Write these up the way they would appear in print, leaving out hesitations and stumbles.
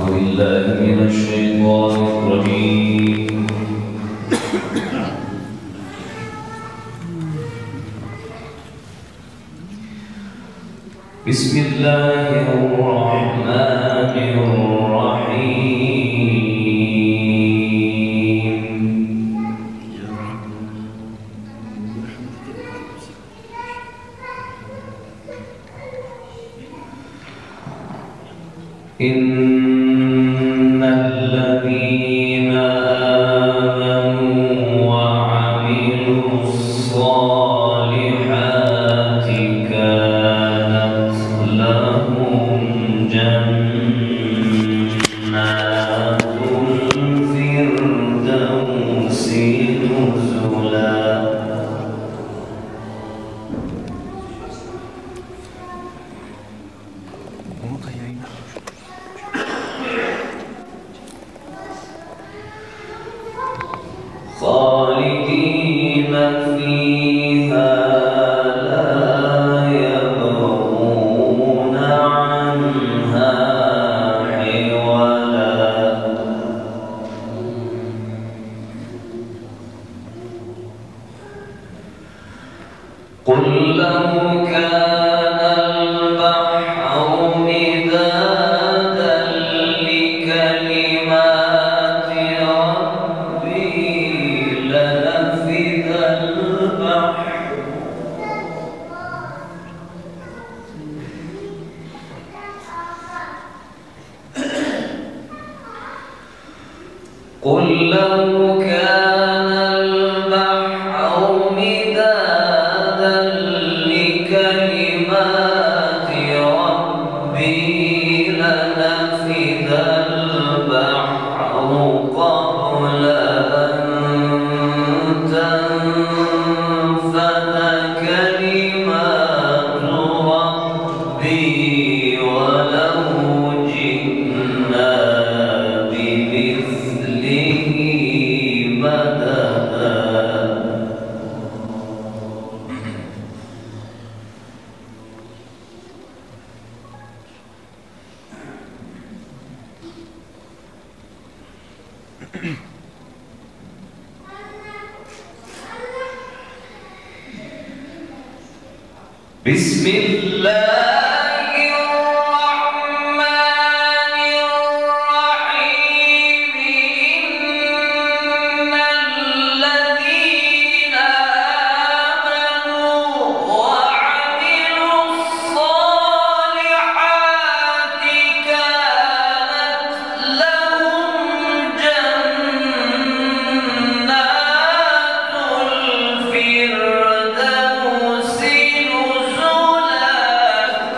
بالله من الشيطان الرجيم. بسم الله الرحمن الرحيم. إن الذين آمنوا وعملوا الصالحات كانت لهم جنات الفردوس نزلا. خالدين فيها لا يبغون عنها حولا. قل لو كان البحر مدادا لكلمات ربي لنفد البحر قل لو كان البحر مدادا لكلمات ربي لنفد البحر قبل أن تنفد كلمات ربي ولو جئنا بمثله مددا. بسم الله الرحمن الرحيم. إن الذين آمنوا وعملوا الصالحات كانت لهم جنات الفردوس نزلا.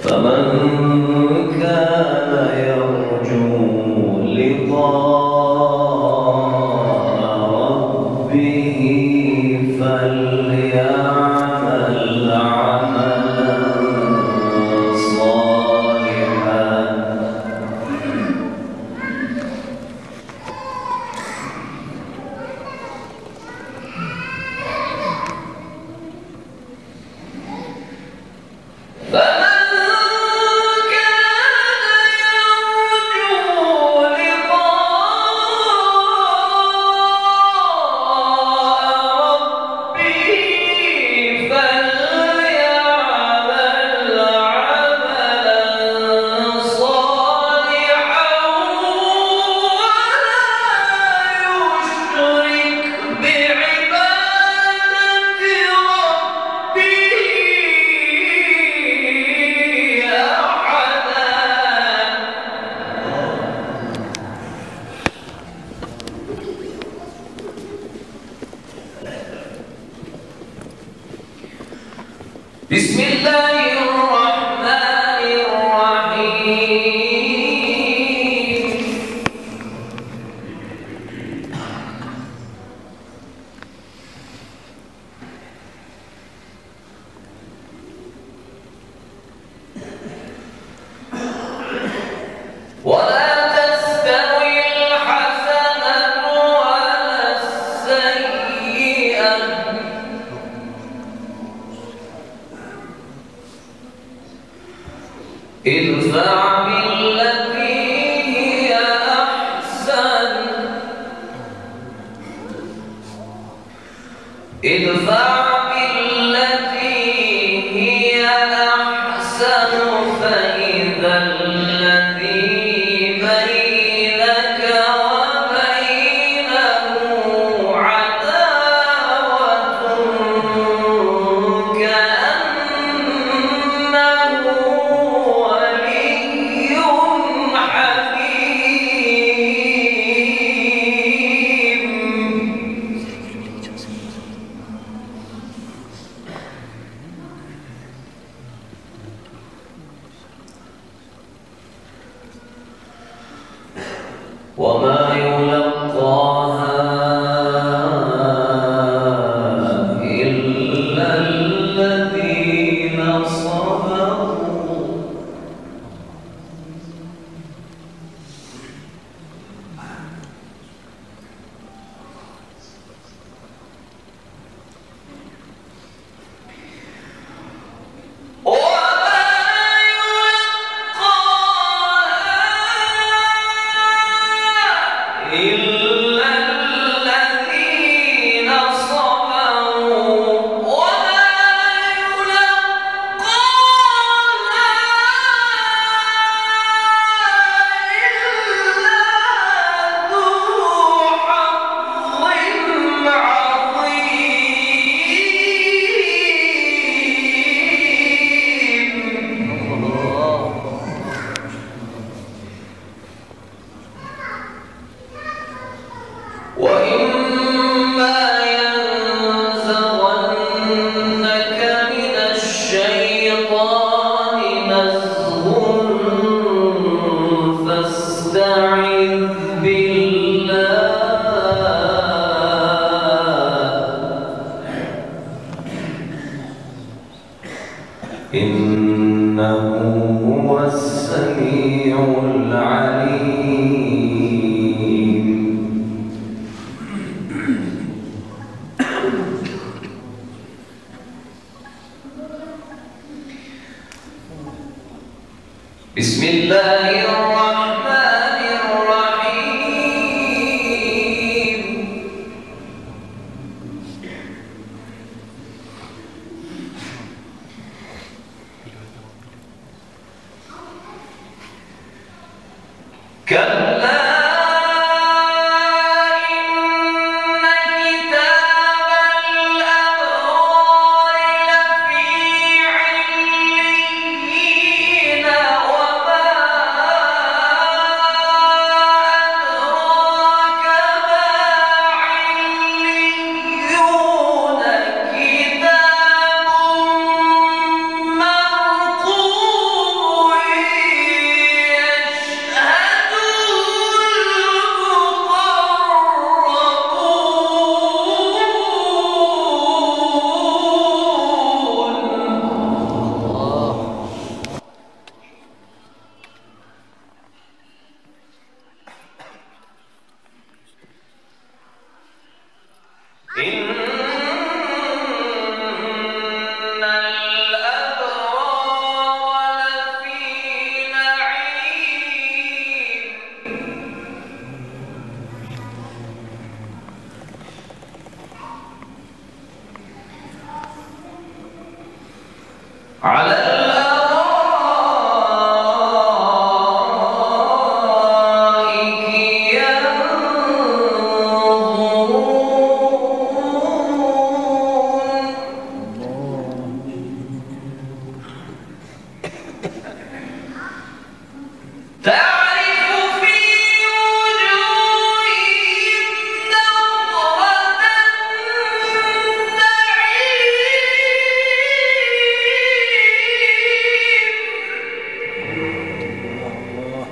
فمن كان يرجو لقاء ربه فليعمل عملا صالحا بسم الله الرحمن الرحيم ولا تستوي الحسنة ولا السيئة ادفع بالتي هي أحسن فإذا الذي بينك وبينه عداوة كأنه ولي حميم وما يلقاها إلا الذين صبروا إلا الذين صبروا وما يلقاها إلا ذو حظ عظيم وإما ينزغنك من الشيطان نزغ فاستعذ بالله إنه هو السميع العليم بسم الله الرحمن الرحيم كلا على الأرائك ينظرون تعرف في وجوههم نضرة النعيم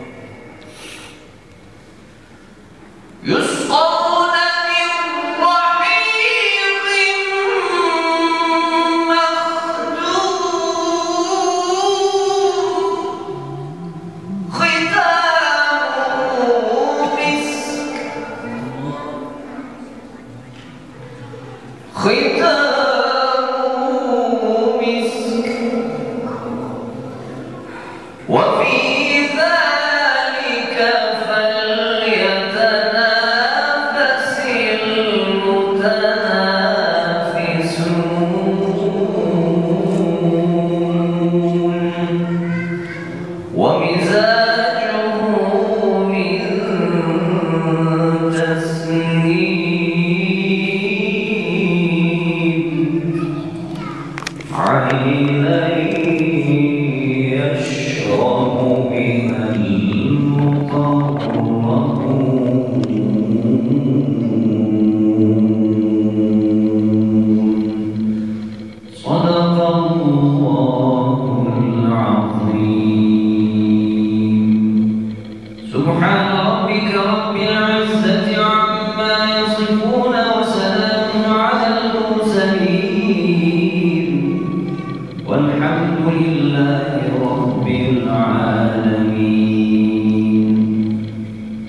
يسقون من رحيق مختوم ختامه مسك وفي ذلك فليتنافس المتنافسون ومزاجه من تسنيم عينا يشرب بها المقربون صدق الله العظيم سبحان ربك رب العزة عما يصفون وسلام على المرسلين والحمد لله